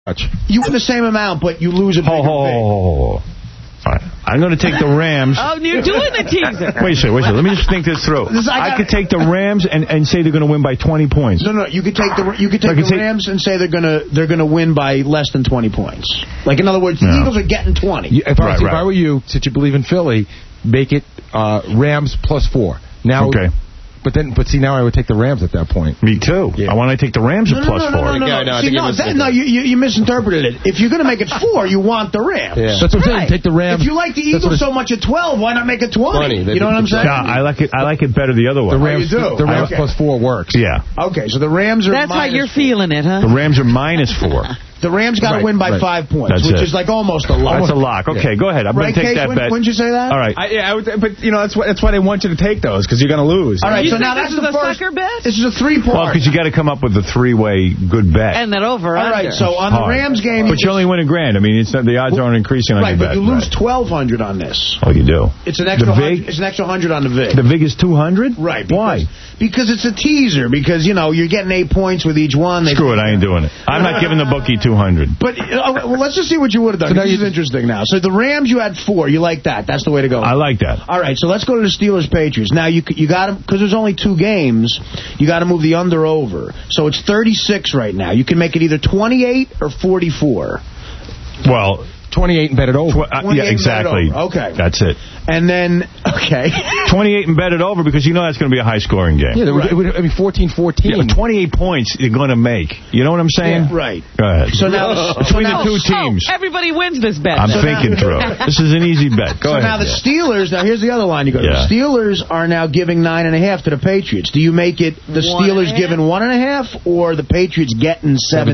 You win the same amount, but you lose a bigger All right. I'm going to take the Rams. Oh, you're doing the teaser. Wait a second. Let me just think this through. I could take the Rams and say they're going to win by 20 points. No. You could take the Rams and say they're going to win by less than 20 points. Like, in other words, the Eagles are getting 20. If I were you, since you believe in Philly, make it Rams +4. Now, okay. But see, now I would take the Rams at that point. Me too. Yeah. I want to take the Rams at +4. No, you misinterpreted it. If you're going to make it 4, you want the Rams. Yeah. That's what I'm saying. Take the Rams. If you like the Eagles so much at 12, why not make it 20? You know what I'm saying? Yeah, I like it better the other way. The Rams +4 works. Yeah. Okay, so the Rams are That's how you're feeling it, huh? The Rams are -4. The Rams got to win by 5 points, which is like almost a lock. That's a lock. Okay, go ahead. I'm going to take that bet. Wouldn't you say that? All right. But that's why they want you to take those, because you're going to lose. All right, so now this is a sucker bet? This is a 3-part. Well, because you got to come up with a 3-way good bet. And that over. All right, so on the Rams game, but you only win $1,000. I mean, the odds aren't increasing on your bet. Right, but you lose $1,200 on this. Oh, you do. It's an extra. It's an extra $100 on the VIG. The VIG is $200. Right. Why? Because it's a teaser. Because you're getting 8 points with each one. Screw it. I ain't doing it. I'm not giving the bookie $200. But well, let's just see what you would have done. This is interesting now. So the Rams, you had 4. You like that? That's the way to go. I like that. All right. So let's go to the Steelers-Patriots. Now you got to, because there's only 2 games. You got to move the under over. So it's 36 right now. You can make it either 28 or 44. Well, 28 and bet it over. Yeah, exactly. Okay. That's it. And then, okay. 28 and bet it over, because you know that's going to be a high-scoring game. Yeah, it would be 14-14. Yeah, 28 points you're going to make. You know what I'm saying? Yeah, right. Go ahead. So now, between the 2 teams. Everybody wins this bet. I'm thinking through. This is an easy bet. Go ahead. So now the Steelers, now here's the other line you go to. The Steelers are now giving 9.5 to the Patriots. Do you make it the Steelers giving 1.5 or the Patriots getting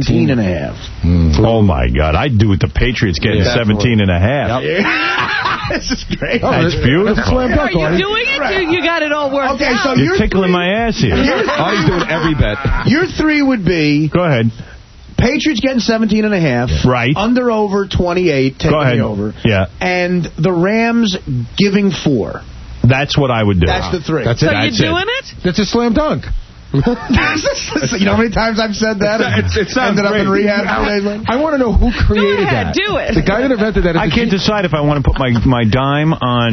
17.5? Oh, my God. I'd do it the Patriots getting 17.5. Yep. This is great. That's beautiful. Are you doing it? Right. You got it all worked out. So you're tickling my ass here. He's doing every bet. Your 3 would be... Go ahead. Patriots getting 17.5. Right. Under over 28. Taking the over. Yeah. And the Rams giving 4. That's what I would do. That's the 3. That's so it. you're doing it? That's a slam dunk. You know how many times I've said that? It sounds ended up in rehab 4 days later. I want to know who created that. Do it. The guy that invented that. I can't decide if I want to put my dime on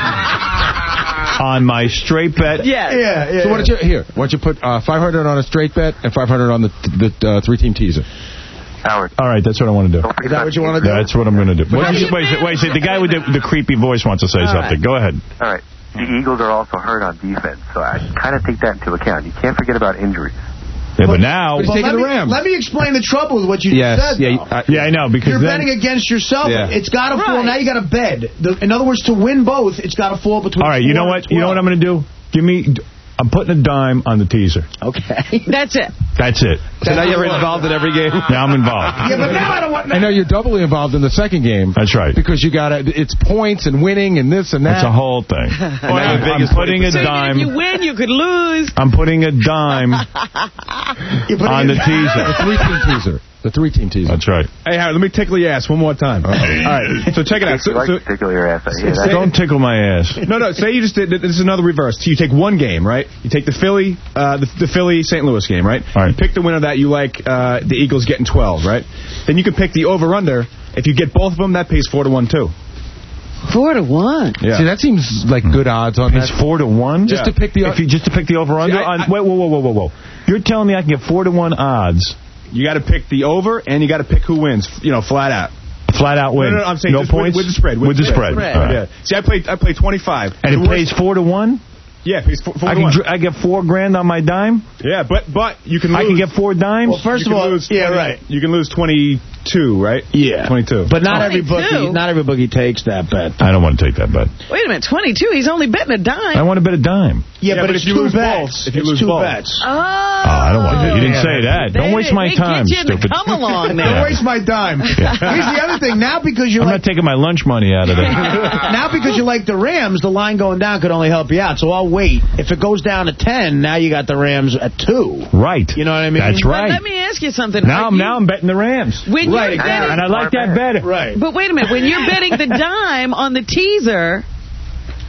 on my straight bet. Yeah. So why don't you put 500 on a straight bet and 500 on the 3-team teaser. Howard. All right, that's what I want to do. Is that what you want to do? That's what I'm going to do. Wait, the guy with the creepy voice wants to say something. Go ahead. All right. The Eagles are also hurt on defense, so I kind of take that into account. You can't forget about injuries. Yeah, but now... But he's taking the Rams. Let me explain the trouble with what you said, I know, because you're betting against yourself. Yeah. It's got to fall. Now you got to bet. In other words, to win both, it's got to fall between. All right, you know what? You know what I'm going to do? I'm putting a dime on the teaser. Okay. That's it. That's it. So now you're involved in every game? Now I'm involved. Yeah, but now I don't want... I know you're doubly involved in the second game. That's right. Because it's points and winning and this and that. It's a whole thing. I'm putting a dime... If you win, you could lose. I'm putting a dime on the teaser. The 3-team teaser. The 3-team teaser. That's right. Hey, Howard, let me tickle your ass one more time. All right, so check it out. Tickle your ass. Don't tickle my ass. No, say you just did, this is another reverse. So you take one game, right? You take the Philly, the Philly-St. Louis game, right? All right. You pick the winner that you like, the Eagles getting 12, right? Then you can pick the over-under. If you get both of them, that pays 4-1, too. 4-1. Yeah. See, that seems like good odds on that. It's 4-1? Just to pick the over-under? Whoa. You're telling me I can get 4-1 odds... You got to pick the over, and you got to pick who wins. Flat out. Flat out win. No, I'm saying no points with the spread. With the spread. Right. Yeah. See, I play 25, and it pays 4-1. Yeah, it pays 4-1. I get $4,000 on my dime. Yeah, but you can lose. I can get 4 dimes. Well, first of all, right. You can lose 22, right? Yeah, 22. But not every bookie takes that bet. I don't want to take that bet. Wait a minute, 22. He's only betting a dime. I want to bet a dime. Yeah, but it's if you 2 lose bets. If you lose 2 both. bets. Oh, I don't want to. You didn't say that. Don't waste my time, stupid. Come along now. Don't waste my dime. Here's the other thing. Now because you're I'm not taking my lunch money out of it. Now because you like the Rams, the line going down could only help you out. So I'll wait. If it goes down to 10, now you got the Rams at 2. Right. You know what I mean? That's right. But let me ask you something. Now I'm betting the Rams. When right. You're betting, and I like that better. Right. But wait a minute. When you're betting the dime on the teaser,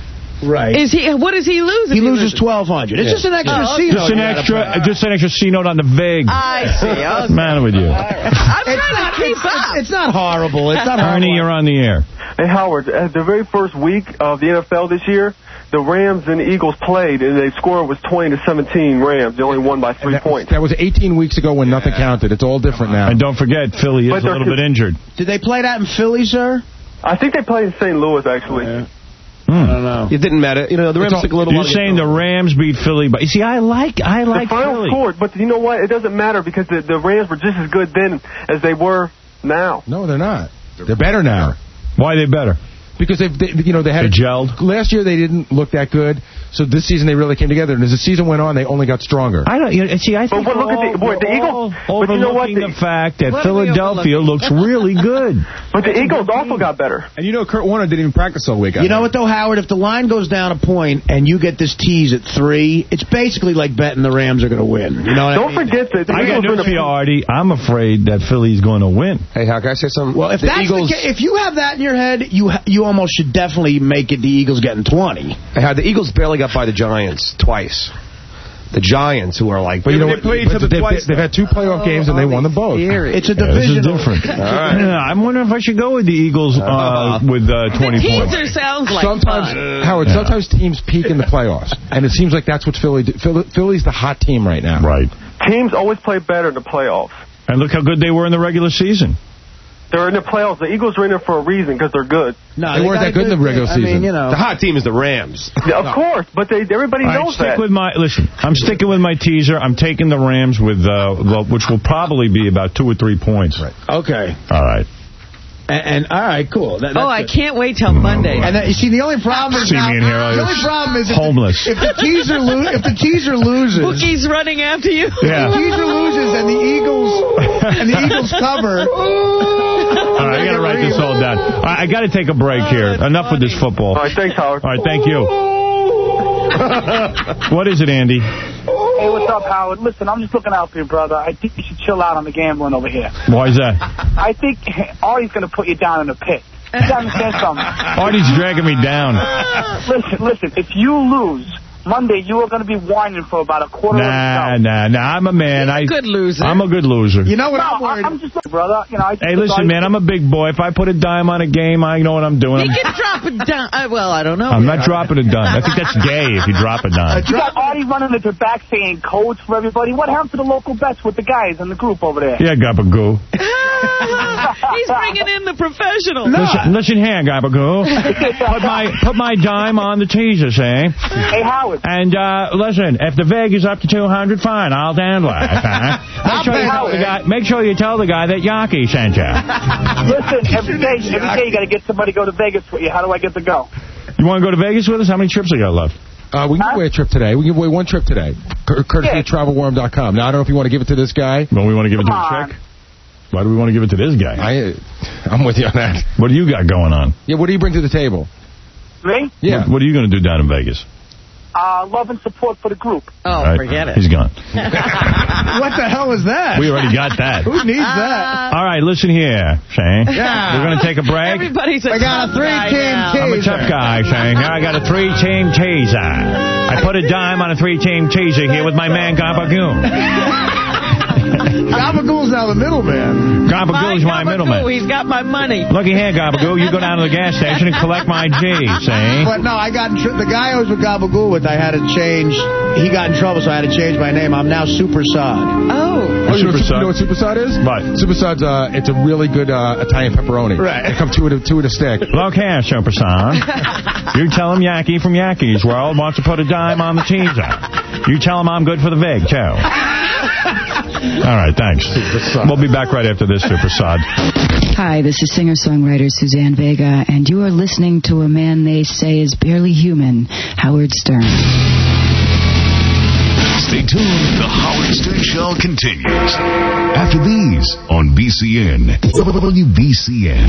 Right. What does he lose? He loses $1,200. It's just an extra C note. Just an extra C note on the VIG. I see. Okay. What's the matter with you? I'm trying to keep up. It's not horrible. It's not horrible. Ernie, you're on the air. Hey, Howard, at the very first week of the NFL this year, the Rams and the Eagles played, and the score was 20-17 Rams. They only won by 3 points. That was 18 weeks ago when nothing counted. It's all different now. And don't forget, Philly is a little bit injured. Did they play that in Philly, sir? I think they played in St. Louis, actually. Yeah. I don't know. It didn't matter. You know, the Rams took a little. You're saying the Rams beat Philly, but you see, I like the final Philly. score, but you know what? It doesn't matter because the Rams were just as good then as they were now. No, they're not. They're better now. Why are they better? Because they had gelled. Last year they didn't look that good, so this season they really came together. And as the season went on, they only got stronger. I think but look at the Eagles. But you know what? The fact that Philadelphia looks really good. But the Eagles also got better. And you know, Kurt Warner didn't even practice all week. You know what though, Howard? If the line goes down a point and you get this tease at 3, it's basically like betting the Rams are going to win. You know what I mean? Don't forget that the I got news for you, Artie. I'm afraid that Philly's going to win. Hey, how can I say something? Well, if you have that in your head, you almost should definitely make it the Eagles getting 20. The Eagles barely got by the Giants twice. The Giants, who are like... But you know what? They've had 2 playoff games, and they won them both. It's a division. This is different. All right. Yeah, I'm wondering if I should go with the Eagles with 20 points. The teaser sounds like sometimes, fun. Howard, sometimes teams peak in the playoffs, and it seems like that's what Philly did. Philly's the hot team right now. Right. Teams always play better in the playoffs. And look how good they were in the regular season. They're in the playoffs. The Eagles are in there for a reason because they're good. No, they weren't that good in the regular season. The hot team is the Rams. Yeah, of course, but everybody knows that. Listen, I'm sticking with my teaser. I'm taking the Rams with which will probably be about 2 or 3 points. Right. Okay. All right. And all right, cool. I can't wait till Monday. And you see, the only problem is the only problem is homeless. If the teaser loses, Bookie's running after you. Yeah. If the teaser loses and the Eagles cover. All right, I got to write this all down. I got to take a break here. Enough with this football. All right, thanks, Howard. All right, thank you. What is it, Andy? Hey, what's up, Howard? Listen, I'm just looking out for you, brother. I think you should chill out on the gambling over here. Why is that? I think Artie's going to put you down in the pit. You got to understand something. Artie's dragging me down. Listen, if you lose Monday, you are going to be whining for about a quarter of an hour. Nah, I'm a man. Good loser. I'm a good loser. You know what I'm worried? I'm just, brother. Hey, listen, man, I'm a big boy. If I put a dime on a game, I know what I'm doing. He can drop a dime. Well, I don't know. I'm not dropping a dime. I think that's gay if you drop a dime. You got Artie running at the back saying codes for everybody. What happened to the local bets with the guys in the group over there? Yeah, Gabagoo. He's bringing in the professionals. Listen here, Gabagoo. Put my dime on the teaser, say. Hey, Howard. And, listen, if the VIG is up to 200, fine, I'll handle it. Make sure you tell the guy that Yaki sent you. Listen, every day you got to get somebody to go to Vegas with you. How do I get to go? You want to go to Vegas with us? How many trips we got left? We can give away a trip today. We can give away 1 trip today. Courtesy of TravelWorm.com. Now, I don't know if you want to give it to this guy. Well, we want to give it to the chick? Why do we want to give it to this guy? I'm with you on that. What do you got going on? Yeah, what do you bring to the table? Me? Yeah. What are you going to do down in Vegas? Love and support for the group. Oh, right. Forget it. He's gone. What the hell is that? We already got that. Who needs that? All right, listen here, Shane. Yeah. We're going to take a break. Everybody's I got a 3-team teaser. I'm a tough guy, Shane. Here I got a 3-team teaser. I put a dime on a 3-team teaser here with my man Gabagoon. Gabagool's now the middleman. Gabagool's my middleman. He's got my money. Looky here, Gabagoo. You go down to the gas station and collect my G, see? But no, I got the guy I was with Gabagool with, I had to change. He got in trouble, so I had to change my name. I'm now Super Sod. Oh. You know what Super Sod is? What? Super Sod's it's a really good Italian pepperoni. Right. They come two at a stick. Look here, Super Sod. You tell him Yaki from Yaki's World wants to put a dime on the teaser. You tell him I'm good for the VIG, too. All right, thanks. We'll be back right after this, Super Sod. Hi, this is singer-songwriter Suzanne Vega, and you are listening to a man they say is barely human, Howard Stern. Stay tuned. The Howard Stern Show continues after these on BCN. WBCN.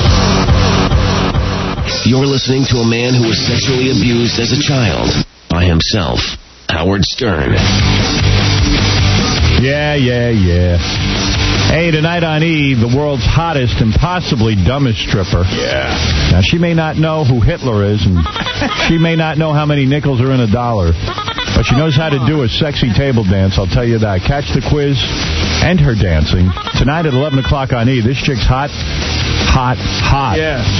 You're listening to a man who was sexually abused as a child by himself, Howard Stern. Yeah. Hey, tonight on E, the world's hottest and possibly dumbest stripper. Yeah. Now, she may not know who Hitler is, and she may not know how many nickels are in $1, but she knows how to do a sexy table dance, I'll tell you that. Catch the quiz and her dancing tonight at 11 o'clock on E. This chick's hot, hot, hot. Yeah.